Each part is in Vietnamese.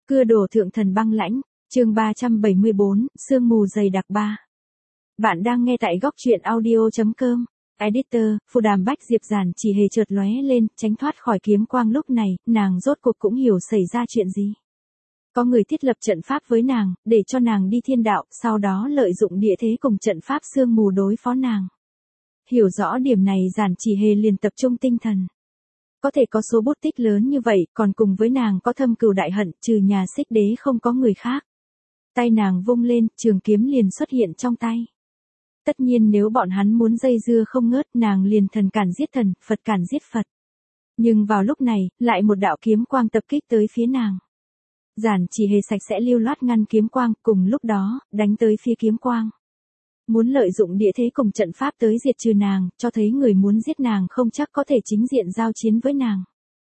Cưa đổ thượng thần băng lãnh, chương 374, sương mù dày đặc 3. Bạn đang nghe tại góc truyện audio.com. Editor, Phù Đàm Bách Diệp Giản chỉ hề chợt lóe lên, tránh thoát khỏi kiếm quang lúc này, nàng rốt cuộc cũng hiểu xảy ra chuyện gì. Có người thiết lập trận pháp với nàng, để cho nàng đi thiên đạo, sau đó lợi dụng địa thế cùng trận pháp sương mù đối phó nàng. Hiểu rõ điểm này Giản chỉ hề liền tập trung tinh thần. Có thể có số bút tích lớn như vậy, còn cùng với nàng có thâm cừu đại hận, trừ nhà Xích Đế không có người khác. Tay nàng vung lên, trường kiếm liền xuất hiện trong tay. Tất nhiên nếu bọn hắn muốn dây dưa không ngớt, nàng liền thần cản giết thần, Phật cản giết Phật. Nhưng vào lúc này, lại một đạo kiếm quang tập kích tới phía nàng. Giản chỉ hề sạch sẽ lưu loát ngăn kiếm quang, cùng lúc đó, đánh tới phía kiếm quang. Muốn lợi dụng địa thế cùng trận pháp tới diệt trừ nàng, cho thấy người muốn giết nàng không chắc có thể chính diện giao chiến với nàng.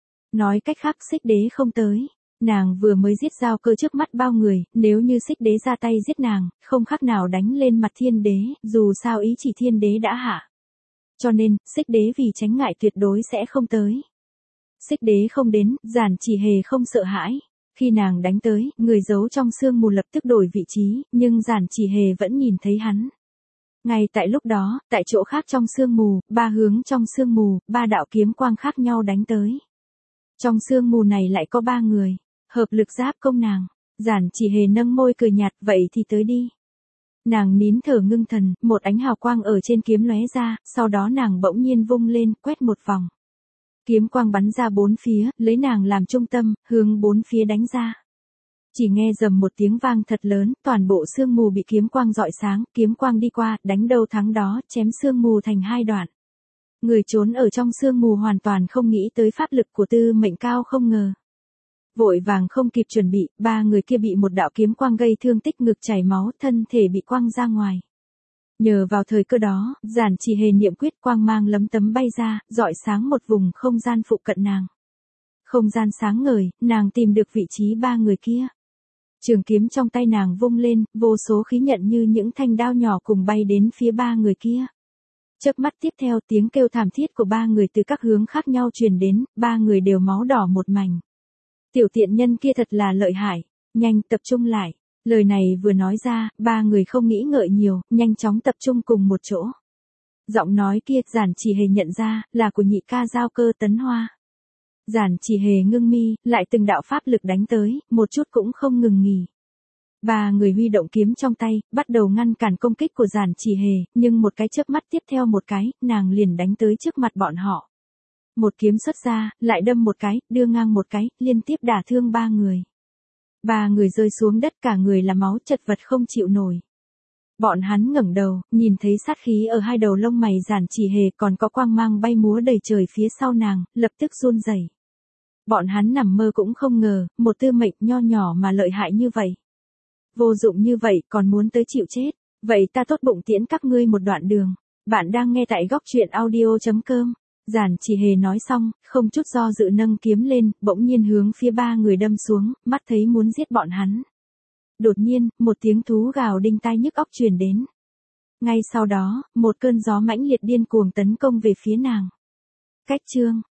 Nói cách khác Xích Đế không tới. Nàng vừa mới giết giao cơ trước mắt bao người, nếu như Xích Đế ra tay giết nàng, không khác nào đánh lên mặt Thiên Đế, dù sao ý chỉ Thiên Đế đã hạ. Cho nên, Xích Đế vì tránh ngại tuyệt đối sẽ không tới. Xích Đế không đến, Giản chỉ hề không sợ hãi. Khi nàng đánh tới, người giấu trong sương mù lập tức đổi vị trí, nhưng Giản chỉ hề vẫn nhìn thấy hắn. Ngay tại lúc đó, tại chỗ khác trong sương mù, ba hướng trong sương mù, ba đạo kiếm quang khác nhau đánh tới. Trong sương mù này lại có ba người, hợp lực giáp công nàng. Giản chỉ hề nâng môi cười nhạt, vậy thì tới đi. Nàng nín thở ngưng thần, một ánh hào quang ở trên kiếm lóe ra, sau đó nàng bỗng nhiên vung lên, quét một vòng. Kiếm quang bắn ra bốn phía, lấy nàng làm trung tâm, hướng bốn phía đánh ra. Chỉ nghe rầm một tiếng vang thật lớn, toàn bộ sương mù bị kiếm quang rọi sáng, kiếm quang đi qua, đánh đâu thắng đó, chém sương mù thành hai đoạn. Người trốn ở trong sương mù hoàn toàn không nghĩ tới pháp lực của Tư Mệnh Cao không ngờ. Vội vàng không kịp chuẩn bị, ba người kia bị một đạo kiếm quang gây thương tích ngực chảy máu, thân thể bị quăng ra ngoài. Nhờ vào thời cơ đó, Giản chỉ hề niệm quyết quang mang lấm tấm bay ra, rọi sáng một vùng không gian phụ cận nàng. Không gian sáng ngời, nàng tìm được vị trí ba người kia. Trường kiếm trong tay nàng vung lên, vô số khí nhận như những thanh đao nhỏ cùng bay đến phía ba người kia. Chớp mắt tiếp theo tiếng kêu thảm thiết của ba người từ các hướng khác nhau truyền đến, ba người đều máu đỏ một mảnh. Tiểu tiện nhân kia thật là lợi hại, nhanh tập trung lại. Lời này vừa nói ra, ba người không nghĩ ngợi nhiều, nhanh chóng tập trung cùng một chỗ. Giọng nói kia Giản chỉ hề nhận ra, là của nhị ca Giao Cơ Tấn Hoa. Giản chỉ hề ngưng mi, lại từng đạo pháp lực đánh tới, một chút cũng không ngừng nghỉ. Ba người huy động kiếm trong tay, bắt đầu ngăn cản công kích của Giản chỉ hề, nhưng một cái chớp mắt tiếp theo một cái, nàng liền đánh tới trước mặt bọn họ. Một kiếm xuất ra, lại đâm một cái, đưa ngang một cái, liên tiếp đả thương ba người. Ba người rơi xuống đất cả người là máu chật vật không chịu nổi. Bọn hắn ngẩng đầu, nhìn thấy sát khí ở hai đầu lông mày Giản chỉ hề còn có quang mang bay múa đầy trời phía sau nàng, lập tức run rẩy. Bọn hắn nằm mơ cũng không ngờ, một Tư Mệnh nho nhỏ mà lợi hại như vậy. Vô dụng như vậy còn muốn tới chịu chết, vậy ta tốt bụng tiễn các ngươi một đoạn đường. Bạn đang nghe tại góc truyện audio.com. Giản chỉ hề nói xong, không chút do dự nâng kiếm lên, bỗng nhiên hướng phía ba người đâm xuống, mắt thấy muốn giết bọn hắn. Đột nhiên, một tiếng thú gào đinh tai nhức óc truyền đến. Ngay sau đó, một cơn gió mãnh liệt điên cuồng tấn công về phía nàng. Cách chương